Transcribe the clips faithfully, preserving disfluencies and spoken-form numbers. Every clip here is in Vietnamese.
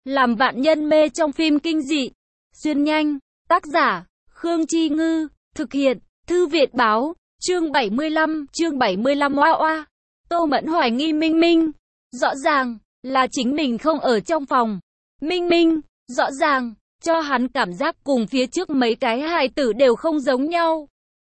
Làm vạn nhân mê trong phim kinh dị. Xuyên nhanh. Tác giả, Khương Chi Ngư. Thực hiện, Thư viện Báo. Chương bảy mươi lăm, chương bảy mươi lăm oa oa. Tô Mẫn hoài nghi Minh Minh. Rõ ràng, là chính mình không ở trong phòng. Minh Minh, rõ ràng, cho hắn cảm giác cùng phía trước mấy cái hài tử đều không giống nhau.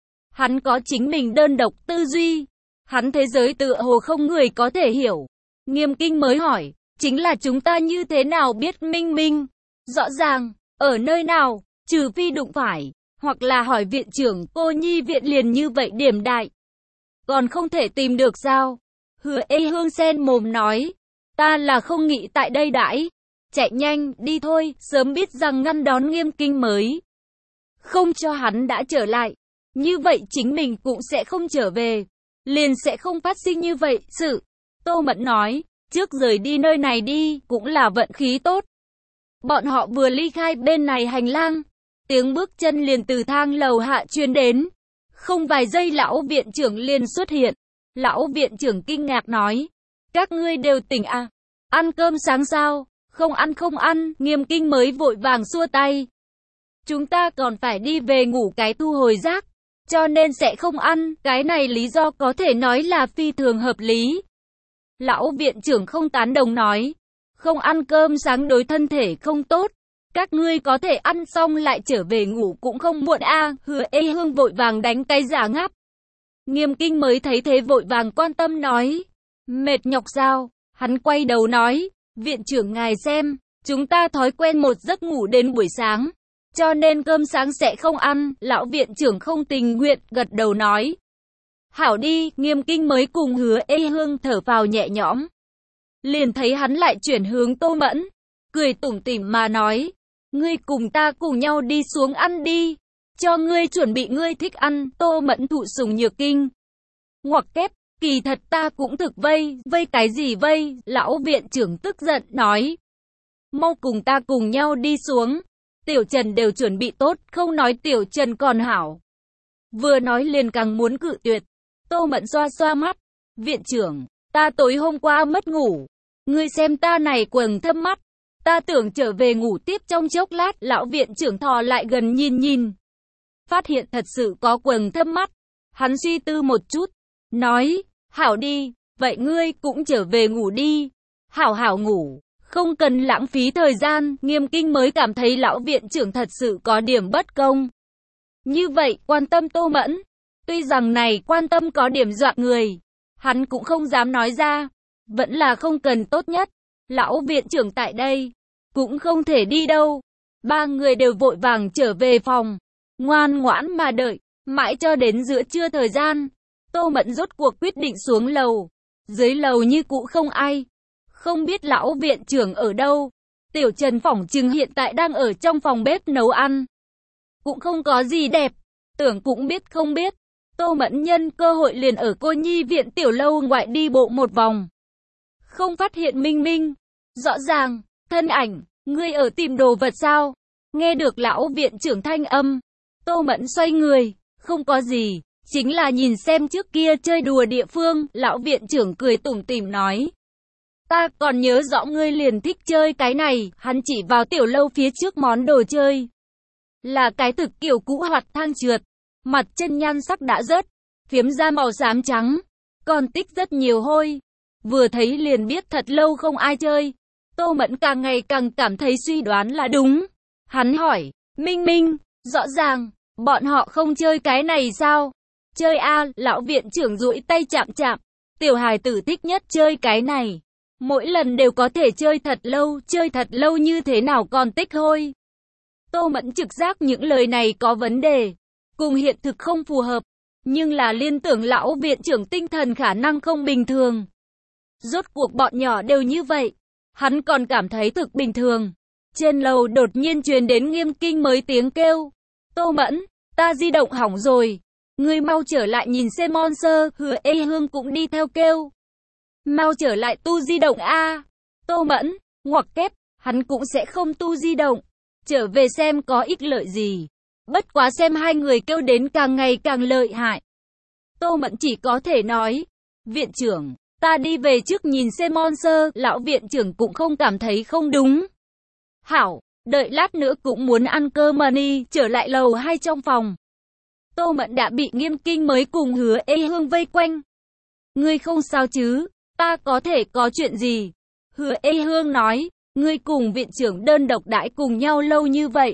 Hắn có chính mình đơn độc tư duy. Hắn thế giới tựa hồ không người có thể hiểu. Nghiêm Kinh mới hỏi, chính là chúng ta như thế nào biết Minh Minh? Rõ ràng, ở nơi nào, trừ phi đụng phải, hoặc là hỏi viện trưởng cô nhi viện liền như vậy điểm đại. Còn không thể tìm được sao? Hứa Ê Hương sen mồm nói, ta là không nghĩ tại đây đãi. Chạy nhanh, đi thôi, sớm biết rằng ngăn đón Nghiêm Kinh mới. Không cho hắn đã trở lại. Như vậy chính mình cũng sẽ không trở về. Liền sẽ không phát sinh như vậy, sự. Tô Mẫn nói, trước rời đi nơi này đi, cũng là vận khí tốt. Bọn họ vừa ly khai bên này hành lang. Tiếng bước chân liền từ thang lầu hạ truyền đến. Không vài giây lão viện trưởng liền xuất hiện. Lão viện trưởng kinh ngạc nói, các ngươi đều tỉnh à? Ăn cơm sáng sao? Không ăn không ăn, Nghiêm Kinh mới vội vàng xua tay. Chúng ta còn phải đi về ngủ cái thu hồi rác, cho nên sẽ không ăn, cái này lý do có thể nói là phi thường hợp lý. Lão viện trưởng không tán đồng nói, không ăn cơm sáng đối thân thể không tốt, các ngươi có thể ăn xong lại trở về ngủ cũng không muộn a. À. Hứa Ê Hương vội vàng đánh cái giả ngáp. Nghiêm Kinh mới thấy thế vội vàng quan tâm nói, mệt nhọc sao? Hắn quay đầu nói, viện trưởng ngài xem, chúng ta thói quen một giấc ngủ đến buổi sáng, cho nên cơm sáng sẽ không ăn. Lão viện trưởng không tình nguyện, gật đầu nói, hảo đi. Nghiêm Kinh mới cùng Hứa Ê Hương thở phào nhẹ nhõm. Liền thấy hắn lại chuyển hướng Tô Mẫn, cười tủm tỉm mà nói, ngươi cùng ta cùng nhau đi xuống ăn đi, cho ngươi chuẩn bị ngươi thích ăn. Tô Mẫn thụ sủng nhược kinh. Ngoặc kép, kỳ thật ta cũng thực vây, vây cái gì vây? Lão viện trưởng tức giận nói, mau cùng ta cùng nhau đi xuống. Tiểu Trần đều chuẩn bị tốt, không nói Tiểu Trần còn hảo. Vừa nói liền càng muốn cự tuyệt. Tô Mẫn xoa xoa mắt, viện trưởng, ta tối hôm qua mất ngủ, ngươi xem ta này quầng thâm mắt, ta tưởng trở về ngủ tiếp trong chốc lát. Lão viện trưởng thò lại gần nhìn nhìn, phát hiện thật sự có quầng thâm mắt. Hắn suy tư một chút, nói, hảo đi, vậy ngươi cũng trở về ngủ đi, hảo hảo ngủ, không cần lãng phí thời gian. Nghiêm Kinh mới cảm thấy lão viện trưởng thật sự có điểm bất công. Như vậy, quan tâm Tô Mẫn, tuy rằng này quan tâm có điểm dọa người, hắn cũng không dám nói ra, vẫn là không cần tốt nhất. Lão viện trưởng tại đây, cũng không thể đi đâu. Ba người đều vội vàng trở về phòng, ngoan ngoãn mà đợi, mãi cho đến giữa trưa thời gian. Tô Mẫn rốt cuộc quyết định xuống lầu. Dưới lầu như cũ không ai. Không biết lão viện trưởng ở đâu. Tiểu Trần phỏng chừng hiện tại đang ở trong phòng bếp nấu ăn. Cũng không có gì đẹp. Tưởng cũng biết không biết. Tô Mẫn nhân cơ hội liền ở cô nhi viện tiểu lâu ngoại đi bộ một vòng. Không phát hiện Minh Minh. Rõ ràng, thân ảnh, ngươi ở tìm đồ vật sao? Nghe được lão viện trưởng thanh âm. Tô Mẫn xoay người, không có gì. Chính là nhìn xem trước kia chơi đùa địa phương. Lão viện trưởng cười tủm tỉm nói, ta còn nhớ rõ ngươi liền thích chơi cái này. Hắn chỉ vào tiểu lâu phía trước món đồ chơi. Là cái thực kiểu cũ hoạt thang trượt. Mặt chân nhan sắc đã rớt, phiếm ra màu xám trắng, còn tích rất nhiều hôi. Vừa thấy liền biết thật lâu không ai chơi. Tô Mẫn càng ngày càng cảm thấy suy đoán là đúng. Hắn hỏi, Minh Minh, rõ ràng, bọn họ không chơi cái này sao? Chơi a. Lão viện trưởng duỗi tay chạm chạm, tiểu hài tử thích nhất chơi cái này. Mỗi lần đều có thể chơi thật lâu, chơi thật lâu như thế nào còn tích hôi. Tô Mẫn trực giác những lời này có vấn đề, cùng hiện thực không phù hợp, nhưng là liên tưởng lão viện trưởng tinh thần khả năng không bình thường. Rốt cuộc bọn nhỏ đều như vậy, hắn còn cảm thấy thực bình thường. Trên lầu đột nhiên truyền đến Nghiêm Kinh mới tiếng kêu, Tô Mẫn, ta di động hỏng rồi, ngươi mau trở lại nhìn xem Monster. Hứa Ê Hương cũng đi theo kêu, mau trở lại tu di động a. Tô Mẫn, ngoặc kép, hắn cũng sẽ không tu di động, trở về xem có ích lợi gì. Bất quá xem hai người kêu đến càng ngày càng lợi hại. Tô Mẫn chỉ có thể nói, viện trưởng, ta đi về trước nhìn xem Monster. Lão viện trưởng cũng không cảm thấy không đúng. Hảo, đợi lát nữa cũng muốn ăn cơm mà đi, trở lại lầu hai trong phòng. Tô Mẫn đã bị Nghiêm Kinh mới cùng Hứa Ê Hương vây quanh. Ngươi không sao chứ, ta có thể có chuyện gì? Hứa Ê Hương nói, ngươi cùng viện trưởng đơn độc đãi cùng nhau lâu như vậy.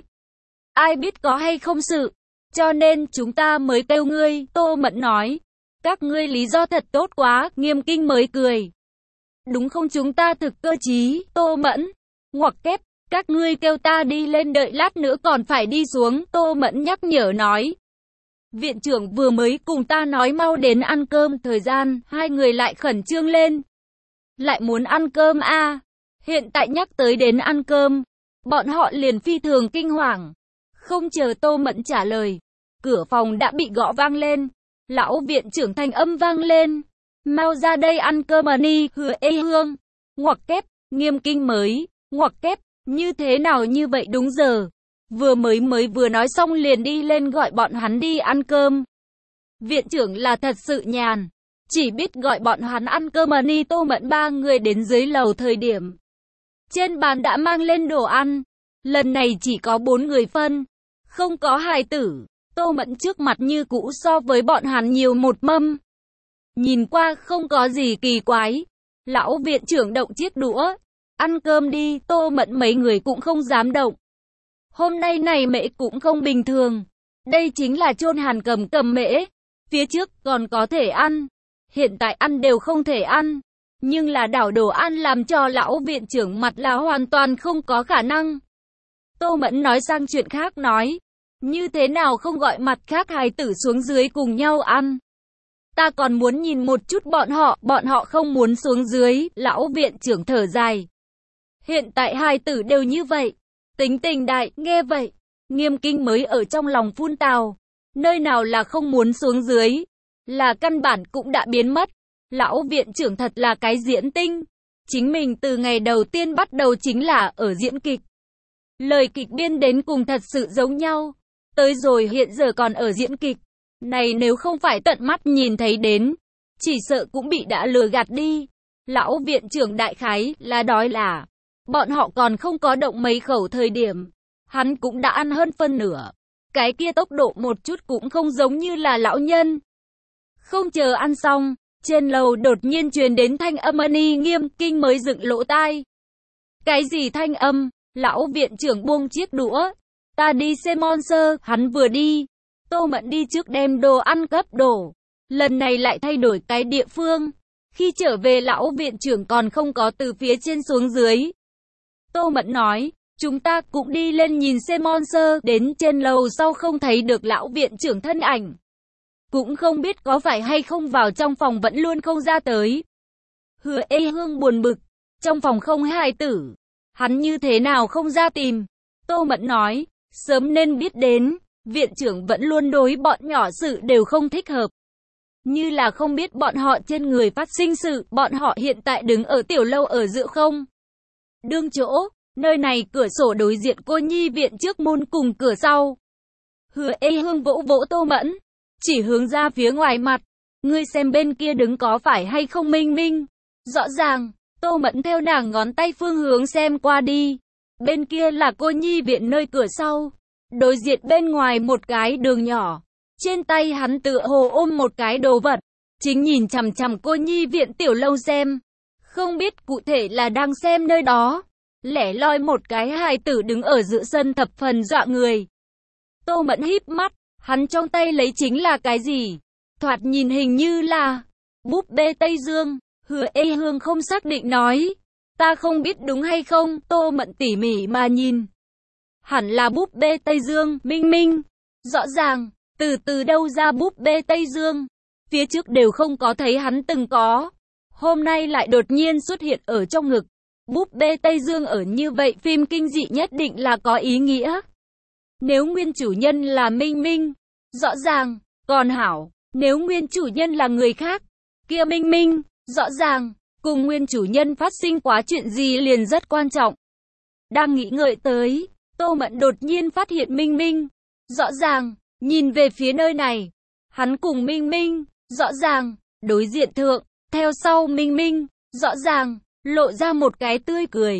Ai biết có hay không sự, cho nên chúng ta mới kêu ngươi, Tô Mẫn nói. Các ngươi lý do thật tốt quá, Nghiêm Kinh mới cười. Đúng không, chúng ta thực cơ trí, Tô Mẫn. Ngoặc kép, các ngươi kêu ta đi lên đợi lát nữa còn phải đi xuống, Tô Mẫn nhắc nhở nói. Viện trưởng vừa mới cùng ta nói mau đến ăn cơm, thời gian, hai người lại khẩn trương lên. Lại muốn ăn cơm a à? Hiện tại nhắc tới đến ăn cơm, bọn họ liền phi thường kinh hoàng. Không chờ Tô Mẫn trả lời, cửa phòng đã bị gõ vang lên. Lão viện trưởng thanh âm vang lên. Mau ra đây ăn cơm mà đi, Hứa Ê Hương. Ngoặc kép, Nghiêm Kinh mới, ngoặc kép, như thế nào như vậy đúng giờ. Vừa mới mới vừa nói xong liền đi lên gọi bọn hắn đi ăn cơm. Viện trưởng là thật sự nhàn, chỉ biết gọi bọn hắn ăn cơm mà đi. Tô Mẫn ba người đến dưới lầu thời điểm, trên bàn đã mang lên đồ ăn. Lần này chỉ có bốn người phân, không có hài tử. Tô Mẫn trước mặt như cũ so với bọn hắn nhiều một mâm. Nhìn qua không có gì kỳ quái. Lão viện trưởng động chiếc đũa. Ăn cơm đi, Tô Mẫn mấy người cũng không dám động. Hôm nay này mễ cũng không bình thường. Đây chính là chôn hàn cầm cầm mễ. Phía trước còn có thể ăn. Hiện tại ăn đều không thể ăn. Nhưng là đảo đồ ăn làm cho lão viện trưởng mặt là hoàn toàn không có khả năng. Tô Mẫn nói sang chuyện khác nói. Như thế nào không gọi mặt khác hài tử xuống dưới cùng nhau ăn? Ta còn muốn nhìn một chút bọn họ, bọn họ không muốn xuống dưới, lão viện trưởng thở dài. Hiện tại hài tử đều như vậy, tính tình đại, nghe vậy. Nghiêm Kinh mới ở trong lòng phun tào, nơi nào là không muốn xuống dưới, là căn bản cũng đã biến mất. Lão viện trưởng thật là cái diễn tinh, chính mình từ ngày đầu tiên bắt đầu chính là ở diễn kịch. Lời kịch biên đến cùng thật sự giống nhau. Tới rồi hiện giờ còn ở diễn kịch. Này nếu không phải tận mắt nhìn thấy đến, chỉ sợ cũng bị đã lừa gạt đi. Lão viện trưởng đại khái là đói là. Bọn họ còn không có động mấy khẩu thời điểm. Hắn cũng đã ăn hơn phân nửa. Cái kia tốc độ một chút cũng không giống như là lão nhân. Không chờ ăn xong, trên lầu đột nhiên truyền đến thanh âm Ani. Nghiêm Kinh mới dựng lỗ tai. Cái gì thanh âm? Lão viện trưởng buông chiếc đũa. Ta đi xem Monster, hắn vừa đi. Tô Mẫn đi trước đem đồ ăn cấp đổ. Lần này lại thay đổi cái địa phương. Khi trở về lão viện trưởng còn không có từ phía trên xuống dưới. Tô Mẫn nói, chúng ta cũng đi lên nhìn xem Monster. Đến trên lầu sau không thấy được lão viện trưởng thân ảnh. Cũng không biết có phải hay không vào trong phòng vẫn luôn không ra tới. Hứa Ê Hương buồn bực. Trong phòng không hài tử. Hắn như thế nào không ra tìm. Tô Mẫn nói, sớm nên biết đến. Viện trưởng vẫn luôn đối bọn nhỏ sự đều không thích hợp. Như là không biết bọn họ trên người phát sinh sự, bọn họ hiện tại đứng ở tiểu lâu ở giữa không. Đương chỗ, nơi này cửa sổ đối diện cô nhi viện trước môn cùng cửa sau. Hứa Ê Hương vỗ vỗ Tô Mẫn, chỉ hướng ra phía ngoài mặt. Ngươi xem bên kia đứng có phải hay không Minh Minh? Rõ ràng, Tô Mẫn theo nàng ngón tay phương hướng xem qua đi. Bên kia là cô nhi viện nơi cửa sau. Đối diện bên ngoài một cái đường nhỏ. Trên tay hắn tựa hồ ôm một cái đồ vật. Chính nhìn chằm chằm cô nhi viện tiểu lâu xem. Không biết cụ thể là đang xem nơi đó. Lẻ loi một cái hài tử đứng ở giữa sân thập phần dọa người. Tô Mẫn híp mắt. Hắn trong tay lấy chính là cái gì? Thoạt nhìn hình như là búp bê Tây Dương. Hứa Ê Hương không xác định nói. Ta không biết đúng hay không. Tô Mẫn tỉ mỉ mà nhìn. Hẳn là búp bê Tây Dương, Minh Minh. Rõ ràng, từ từ đâu ra búp bê Tây Dương. Phía trước đều không có thấy hắn từng có. Hôm nay lại đột nhiên xuất hiện ở trong ngực. Búp bê Tây Dương ở như vậy phim kinh dị nhất định là có ý nghĩa. Nếu nguyên chủ nhân là Minh Minh, rõ ràng, còn hảo. Nếu nguyên chủ nhân là người khác, kia Minh Minh, rõ ràng, cùng nguyên chủ nhân phát sinh quá chuyện gì liền rất quan trọng. Đang nghĩ ngợi tới, Tô Mẫn đột nhiên phát hiện Minh Minh. Rõ ràng, nhìn về phía nơi này. Hắn cùng Minh Minh, rõ ràng, đối diện thượng, theo sau Minh Minh, rõ ràng, lộ ra một cái tươi cười.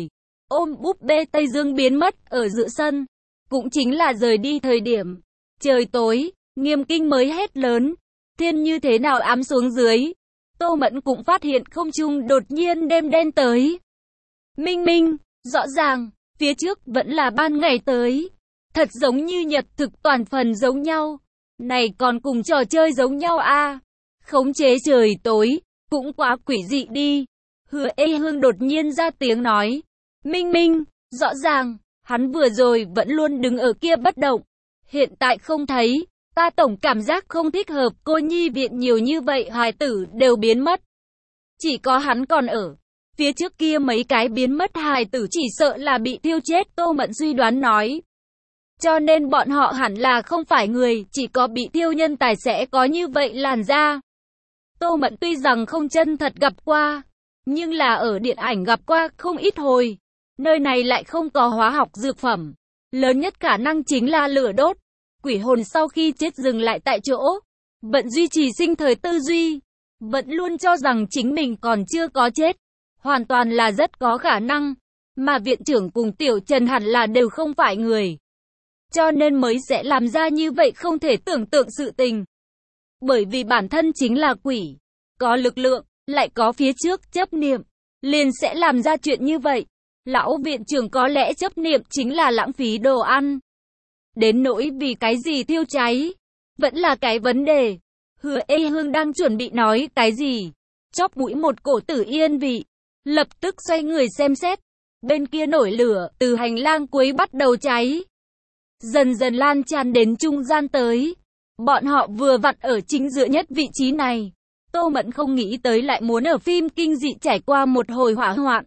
ôm búp bê Tây Dương biến mất ở giữa sân. Cũng chính là rời đi thời điểm. Trời tối, Nghiêm Kinh mới hét lớn. Thiên như thế nào ám xuống dưới. Tô Mẫn cũng phát hiện không trung đột nhiên đêm đen tới. Minh minh, rõ ràng, phía trước vẫn là ban ngày tới. Thật giống như nhật thực toàn phần giống nhau. Này còn cùng trò chơi giống nhau à. Khống chế trời tối, cũng quá quỷ dị đi. Hứa Ê Hương đột nhiên ra tiếng nói. Minh minh, rõ ràng, hắn vừa rồi vẫn luôn đứng ở kia bất động. Hiện tại không thấy, ta tổng cảm giác không thích hợp, cô nhi viện nhiều như vậy hài tử đều biến mất. Chỉ có hắn còn ở. Phía trước kia mấy cái biến mất hài tử chỉ sợ là bị thiêu chết, Tô Mẫn suy đoán nói. Cho nên bọn họ hẳn là không phải người, chỉ có bị thiêu nhân tài sẽ có như vậy làn da. Tô Mẫn tuy rằng không chân thật gặp qua, nhưng là ở điện ảnh gặp qua không ít hồi. Nơi này lại không có hóa học dược phẩm. Lớn nhất khả năng chính là lửa đốt. Quỷ hồn sau khi chết dừng lại tại chỗ. Vẫn duy trì sinh thời tư duy. Vẫn luôn cho rằng chính mình còn chưa có chết. Hoàn toàn là rất có khả năng. Mà viện trưởng cùng Tiểu Trần hẳn là đều không phải người. Cho nên mới sẽ làm ra như vậy không thể tưởng tượng sự tình. Bởi vì bản thân chính là quỷ. Có lực lượng, lại có phía trước chấp niệm. Liền sẽ làm ra chuyện như vậy. Lão viện trưởng có lẽ chấp niệm chính là lãng phí đồ ăn. Đến nỗi vì cái gì thiêu cháy. Vẫn là cái vấn đề. Hứa Ê Hương đang chuẩn bị nói cái gì. Chóp mũi một cổ tử yên vị. Lập tức xoay người xem xét. Bên kia nổi lửa, từ hành lang cuối bắt đầu cháy. Dần dần lan tràn đến trung gian tới. Bọn họ vừa vặn ở chính giữa nhất vị trí này. Tô Mẫn không nghĩ tới lại muốn ở phim kinh dị trải qua một hồi hỏa hoạn.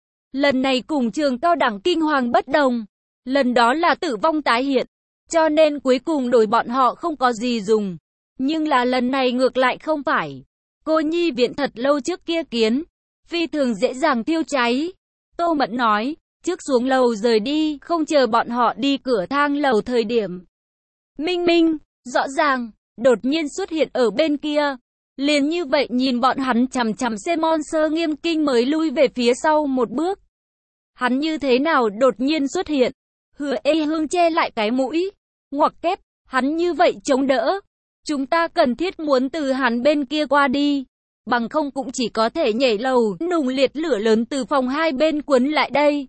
Lần này cùng trường cao đẳng kinh hoàng bất đồng. Lần đó là tử vong tái hiện. Cho nên cuối cùng đổi bọn họ không có gì dùng. Nhưng là lần này ngược lại không phải. Cô nhi viện thật lâu trước kia kiến. Phi thường dễ dàng thiêu cháy. Tô Mẫn nói. Trước xuống lầu rời đi. Không chờ bọn họ đi cửa thang lầu thời điểm. Minh minh, rõ ràng. Đột nhiên xuất hiện ở bên kia. Liền như vậy nhìn bọn hắn chằm chằm xem Monster Nghiêm Kinh mới lui về phía sau một bước. Hắn như thế nào đột nhiên xuất hiện. Hứa Ê Hương che lại cái mũi. Ngoặc kép, hắn như vậy chống đỡ. Chúng ta cần thiết muốn từ hắn bên kia qua đi. Bằng không cũng chỉ có thể nhảy lầu. Nùng liệt lửa lớn từ phòng hai bên cuốn lại đây.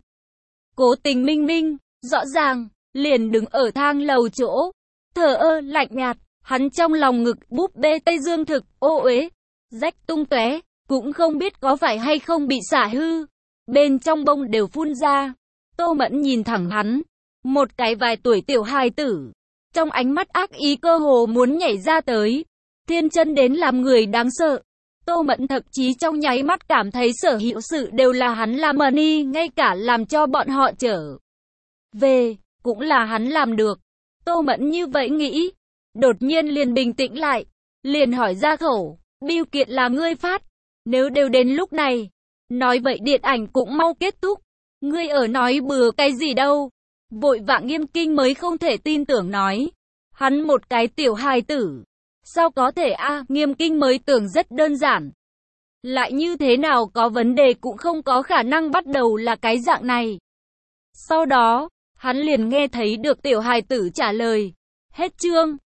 Cố tình minh minh, rõ ràng, liền đứng ở thang lầu chỗ. Thờ ơ lạnh nhạt. Hắn trong lòng ngực búp bê Tây Dương thực, ô uế, rách tung tóe, cũng không biết có phải hay không bị xả hư. Bên trong bông đều phun ra. Tô Mẫn nhìn thẳng hắn. Một cái vài tuổi tiểu hài tử. Trong ánh mắt ác ý cơ hồ muốn nhảy ra tới. Thiên chân đến làm người đáng sợ. Tô Mẫn thậm chí trong nháy mắt cảm thấy sở hữu sự đều là hắn làm mờ ni, ngay cả làm cho bọn họ trở về, cũng là hắn làm được. Tô Mẫn như vậy nghĩ. Đột nhiên liền bình tĩnh lại. Liền hỏi ra khẩu. Biêu kiện là ngươi phát. Nếu đều đến lúc này. Nói vậy điện ảnh cũng mau kết thúc. Ngươi ở nói bừa cái gì đâu. Vội vã Nghiêm Kinh mới không thể tin tưởng nói. Hắn một cái tiểu hài tử. Sao có thể a à, Nghiêm Kinh mới tưởng rất đơn giản. Lại như thế nào có vấn đề cũng không có khả năng bắt đầu là cái dạng này. Sau đó, hắn liền nghe thấy được tiểu hài tử trả lời. Hết chương.